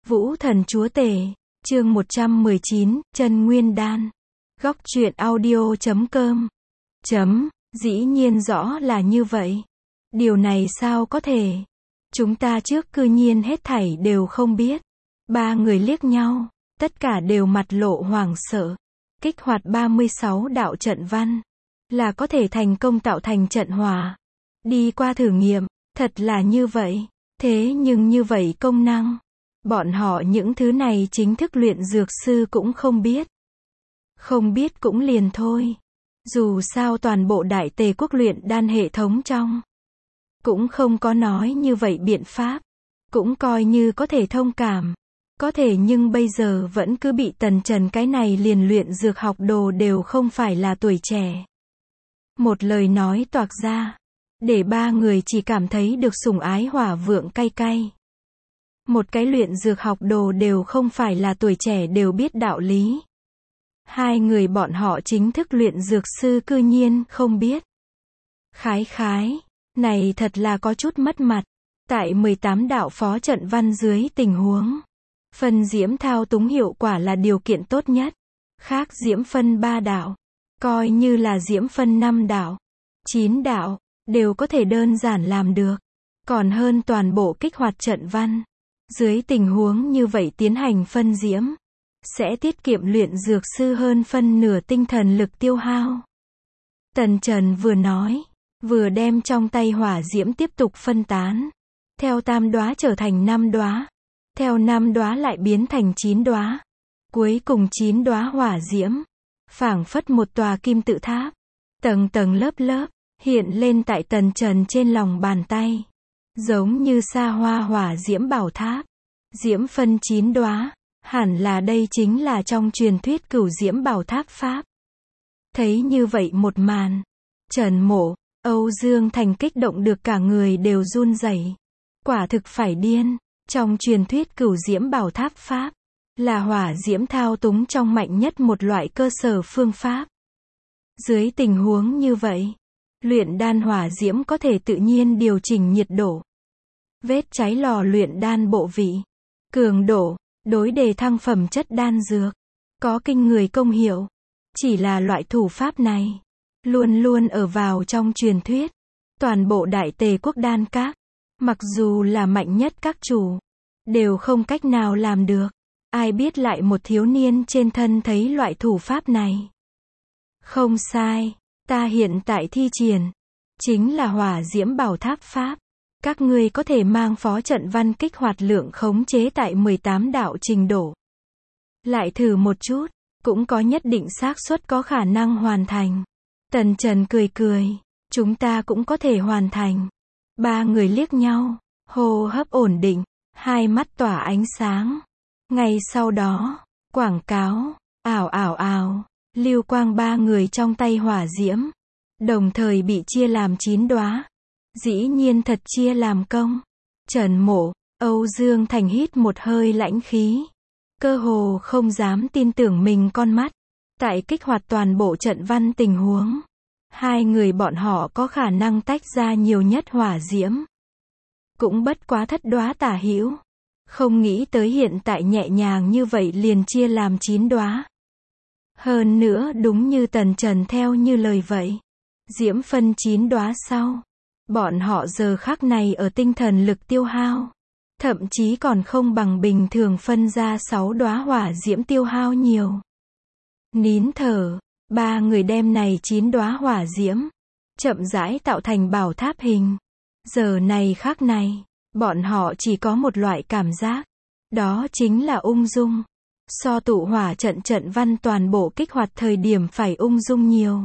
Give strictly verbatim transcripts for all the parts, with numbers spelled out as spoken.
Vũ Thần Chúa Tể, chương một trăm mười chín, Chân Nguyên Đan. Góc truyện audio chấm com. Chấm, dĩ nhiên rõ là như vậy. Điều này sao có thể? Chúng ta trước cư nhiên hết thảy đều không biết. Ba người liếc nhau, tất cả đều mặt lộ hoảng sợ. Kích hoạt ba mươi sáu đạo trận văn, là có thể thành công tạo thành trận hỏa. Đi qua thử nghiệm, thật là như vậy. Thế nhưng như vậy công năng, bọn họ những thứ này chính thức luyện dược sư cũng không biết. Không biết cũng liền thôi. Dù sao toàn bộ Đại Tề quốc luyện đan hệ thống trong cũng không có nói như vậy biện pháp. Cũng coi như có thể thông cảm. Có thể nhưng bây giờ vẫn cứ bị Tần Trần cái này liền luyện dược học đồ đều không phải là tuổi trẻ. Một lời nói toạc ra, để ba người chỉ cảm thấy được sủng ái hỏa vượng cay cay. Một cái luyện dược học đồ đều không phải là tuổi trẻ đều biết đạo lý. Hai người bọn họ chính thức luyện dược sư cư nhiên không biết. Khái khái, này thật là có chút mất mặt. Tại mười tám đạo phó trận văn dưới tình huống, phân diễm thao túng hiệu quả là điều kiện tốt nhất. Khác diễm phân ba đạo, coi như là diễm phân năm đạo, chín đạo, đều có thể đơn giản làm được. Còn hơn toàn bộ kích hoạt trận văn. Dưới tình huống như vậy tiến hành phân diễm, sẽ tiết kiệm luyện dược sư hơn phân nửa tinh thần lực tiêu hao. Tần Trần vừa nói, vừa đem trong tay hỏa diễm tiếp tục phân tán. Theo tam đóa trở thành năm đóa, theo năm đóa lại biến thành chín đóa. Cuối cùng chín đóa hỏa diễm, phảng phất một tòa kim tự tháp, tầng tầng lớp lớp, hiện lên tại Tần Trần trên lòng bàn tay. Giống như xa hoa hỏa diễm bảo tháp. Diễm phân chín đóa, hẳn là đây chính là trong truyền thuyết cửu diễm bảo tháp pháp. Thấy như vậy một màn, Trần Mộ, Âu Dương Thành kích động được cả người đều run rẩy. Quả thực phải điên, trong truyền thuyết cửu diễm bảo tháp pháp, là hỏa diễm thao túng trong mạnh nhất một loại cơ sở phương pháp. Dưới tình huống như vậy, luyện đan hỏa diễm có thể tự nhiên điều chỉnh nhiệt độ, vết cháy lò luyện đan bộ vị, cường độ, đối đề thăng phẩm chất đan dược, có kinh người công hiệu. Chỉ là loại thủ pháp này, luôn luôn ở vào trong truyền thuyết. Toàn bộ Đại Tề quốc đan các, mặc dù là mạnh nhất các chủ, đều không cách nào làm được. Ai biết lại một thiếu niên trên thân thấy loại thủ pháp này. Không sai, ta hiện tại thi triển, chính là hỏa diễm bảo tháp pháp. Các ngươi có thể mang phó trận văn kích hoạt lượng khống chế tại mười tám đạo trình độ. Lại thử một chút, cũng có nhất định xác suất có khả năng hoàn thành. Tần Trần cười cười, chúng ta cũng có thể hoàn thành. Ba người liếc nhau, hô hấp ổn định, hai mắt tỏa ánh sáng. Ngay sau đó, quảng cáo, ảo ảo ảo, lưu quang ba người trong tay hỏa diễm, đồng thời bị chia làm chín đóa. Dĩ nhiên thật chia làm công. Trần Mộ, Âu Dương Thành hít một hơi lãnh khí. Cơ hồ không dám tin tưởng mình con mắt. Tại kích hoạt toàn bộ trận văn tình huống, hai người bọn họ có khả năng tách ra nhiều nhất hỏa diễm. Cũng bất quá thất đóa tả hữu. Không nghĩ tới hiện tại nhẹ nhàng như vậy liền chia làm chín đóa. Hơn nữa đúng như Tần Trần theo như lời vậy. Diễm phân chín đóa sau, bọn họ giờ khắc này ở tinh thần lực tiêu hao, thậm chí còn không bằng bình thường phân ra sáu đóa hỏa diễm tiêu hao nhiều. Nín thở, ba người đem này chín đóa hỏa diễm, chậm rãi tạo thành bảo tháp hình. Giờ này khắc này, bọn họ chỉ có một loại cảm giác, đó chính là ung dung. So tụ hỏa trận trận văn toàn bộ kích hoạt thời điểm phải ung dung nhiều.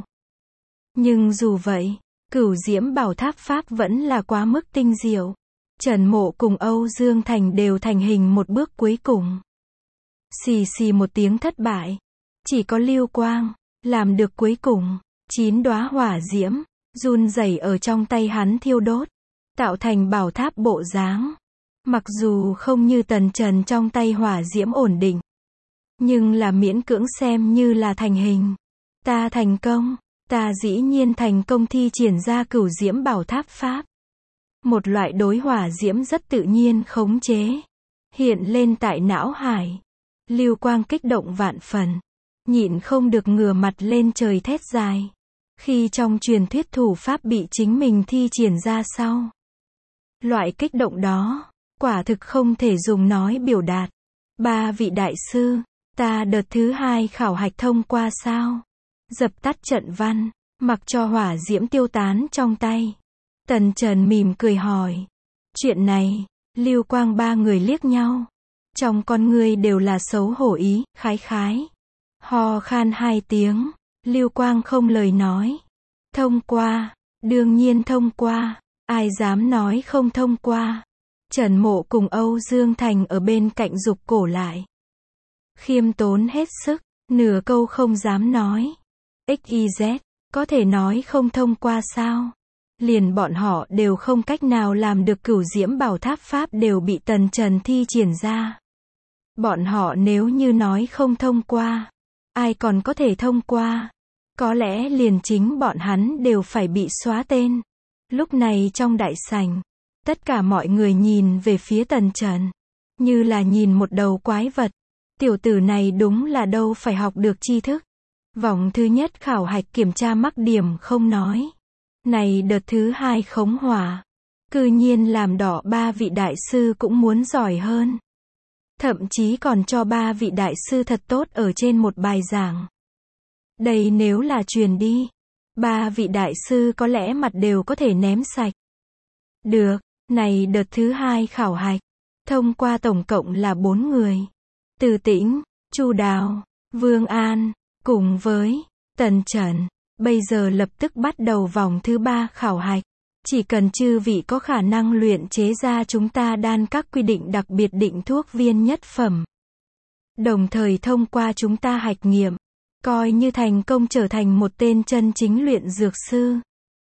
Nhưng dù vậy, cửu diễm bảo tháp pháp vẫn là quá mức tinh diệu. Trần Mộ cùng Âu Dương Thành đều thành hình một bước cuối cùng. Xì xì một tiếng thất bại. Chỉ có lưu quang, làm được cuối cùng. Chín đóa hỏa diễm, run rẩy ở trong tay hắn thiêu đốt. Tạo thành bảo tháp bộ dáng. Mặc dù không như Tần Trần trong tay hỏa diễm ổn định, nhưng là miễn cưỡng xem như là thành hình. Ta thành công. Ta dĩ nhiên thành công thi triển ra cửu diễm bảo tháp pháp. Một loại đối hỏa diễm rất tự nhiên khống chế. hiện lên tại não hải. Lưu Quang kích động vạn phần, nhịn không được ngửa mặt lên trời thét dài. Khi trong truyền thuyết thủ pháp bị chính mình thi triển ra sau. Loại kích động đó, quả thực không thể dùng nói biểu đạt. Ba vị đại sư, ta đợt thứ hai khảo hạch thông qua sao? Dập tắt trận văn, mặc cho hỏa diễm tiêu tán trong tay. Tần Trần mỉm cười hỏi. Chuyện này, Lưu Quang ba người liếc nhau. Trong con người đều là xấu hổ ý, khái khái. Ho khan hai tiếng, Lưu Quang không lời nói. Thông qua, đương nhiên thông qua, ai dám nói không thông qua. Trần Mộ cùng Âu Dương Thành ở bên cạnh giục cổ lại. Khiêm tốn hết sức, nửa câu không dám nói. ích i dét, có thể nói không thông qua sao? Liền bọn họ đều không cách nào làm được cửu diễm bảo tháp pháp đều bị Tần Trần thi triển ra. Bọn họ nếu như nói không thông qua, ai còn có thể thông qua? Có lẽ liền chính bọn hắn đều phải bị xóa tên. Lúc này trong đại sảnh, tất cả mọi người nhìn về phía Tần Trần, như là nhìn một đầu quái vật. Tiểu tử này đúng là đâu phải học được tri thức. Vòng thứ nhất khảo hạch kiểm tra mắc điểm không nói. Này đợt thứ hai khống hỏa. Cư nhiên làm đỏ ba vị đại sư cũng muốn giỏi hơn. Thậm chí còn cho ba vị đại sư thật tốt ở trên một bài giảng. Đây nếu là truyền đi, ba vị đại sư có lẽ mặt đều có thể ném sạch. Được, này đợt thứ hai khảo hạch, thông qua tổng cộng là bốn người. Từ Tĩnh, Chu Đào, Vương An, cùng với Tần Trần. Bây giờ lập tức bắt đầu vòng thứ ba khảo hạch. Chỉ cần chư vị có khả năng luyện chế ra chúng ta đan các quy định đặc biệt định thuốc viên nhất phẩm. Đồng thời thông qua chúng ta hạch nghiệm, coi như thành công trở thành một tên chân chính luyện dược sư.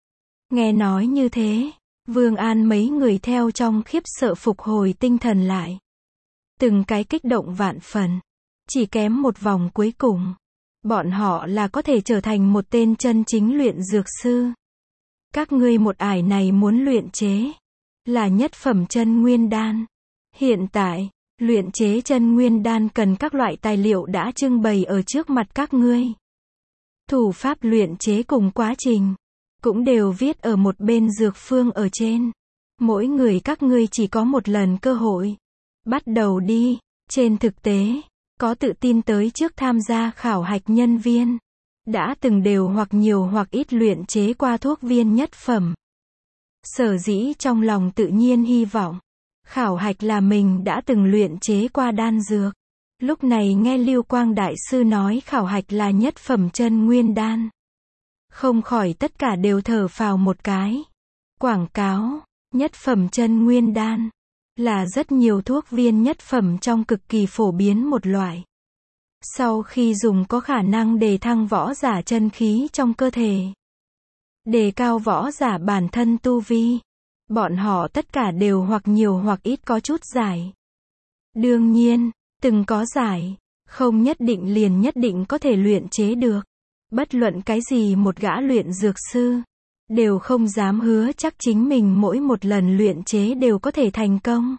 Nghe nói như thế, Vương An mấy người theo trong khiếp sợ phục hồi tinh thần lại. Từng cái kích động vạn phần. Chỉ kém một vòng cuối cùng. Bọn họ là có thể trở thành một tên chân chính luyện dược sư. Các ngươi một ải này muốn luyện chế là nhất phẩm chân nguyên đan. Hiện tại, luyện chế chân nguyên đan cần các loại tài liệu đã trưng bày ở trước mặt các ngươi. Thủ pháp luyện chế cùng quá trình cũng đều viết ở một bên dược phương ở trên. Mỗi người các ngươi chỉ có một lần cơ hội. Bắt đầu đi. Trên thực tế, có tự tin tới trước tham gia khảo hạch nhân viên, đã từng đều hoặc nhiều hoặc ít luyện chế qua thuốc viên nhất phẩm. Sở dĩ trong lòng tự nhiên hy vọng, khảo hạch là mình đã từng luyện chế qua đan dược. Lúc này nghe Lưu Quang Đại Sư nói khảo hạch là nhất phẩm chân nguyên đan. Không khỏi tất cả đều thở phào một cái. Quảng cáo, nhất phẩm chân nguyên đan, là rất nhiều thuốc viên nhất phẩm trong cực kỳ phổ biến một loại. Sau khi dùng có khả năng đề thăng võ giả chân khí trong cơ thể. Đề cao võ giả bản thân tu vi. Bọn họ tất cả đều hoặc nhiều hoặc ít có chút giải. Đương nhiên, từng có giải, không nhất định liền nhất định có thể luyện chế được. Bất luận cái gì một gã luyện dược sư, đều không dám hứa chắc chính mình mỗi một lần luyện chế đều có thể thành công.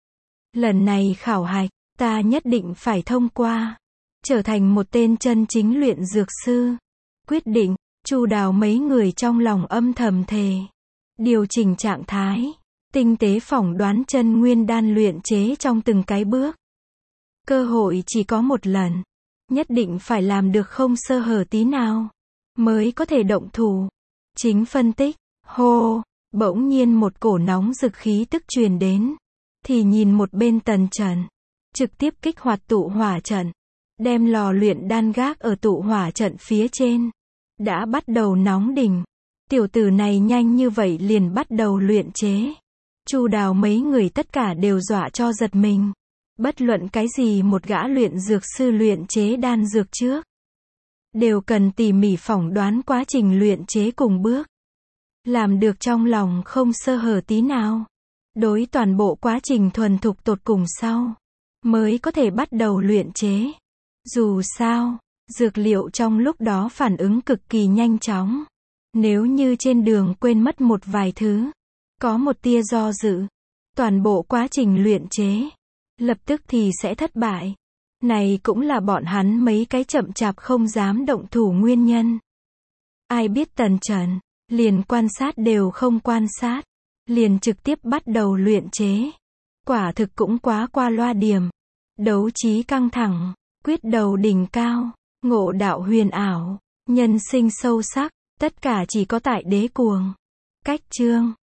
Lần này khảo hạch, ta nhất định phải thông qua. Trở thành một tên chân chính luyện dược sư. Quyết định, Chu Đào mấy người trong lòng âm thầm thề. Điều chỉnh trạng thái, tinh tế phỏng đoán chân nguyên đan luyện chế trong từng cái bước. Cơ hội chỉ có một lần. Nhất định phải làm được không sơ hở tí nào, mới có thể động thủ. Chính phân tích, hô, bỗng nhiên một cổ nóng rực khí tức truyền đến. Thì nhìn một bên Tần Trần, trực tiếp kích hoạt tụ hỏa trận. Đem lò luyện đan gác ở tụ hỏa trận phía trên. Đã bắt đầu nóng đỉnh. Tiểu tử này nhanh như vậy liền bắt đầu luyện chế. Chu Đào mấy người tất cả đều dọa cho giật mình. Bất luận cái gì một gã luyện dược sư luyện chế đan dược trước, đều cần tỉ mỉ phỏng đoán quá trình luyện chế cùng bước. Làm được trong lòng không sơ hở tí nào. Đối toàn bộ quá trình thuần thục tột cùng sau, mới có thể bắt đầu luyện chế. Dù sao, dược liệu trong lúc đó phản ứng cực kỳ nhanh chóng. Nếu như trên đường quên mất một vài thứ, có một tia do dự, toàn bộ quá trình luyện chế lập tức thì sẽ thất bại. Này cũng là bọn hắn mấy cái chậm chạp không dám động thủ nguyên nhân. Ai biết Tần Trần, liền quan sát đều không quan sát, liền trực tiếp bắt đầu luyện chế. Quả thực cũng quá qua loa điểm. Đấu trí căng thẳng, quyết đầu đỉnh cao, ngộ đạo huyền ảo, nhân sinh sâu sắc, tất cả chỉ có tại đế cuồng. Cách chương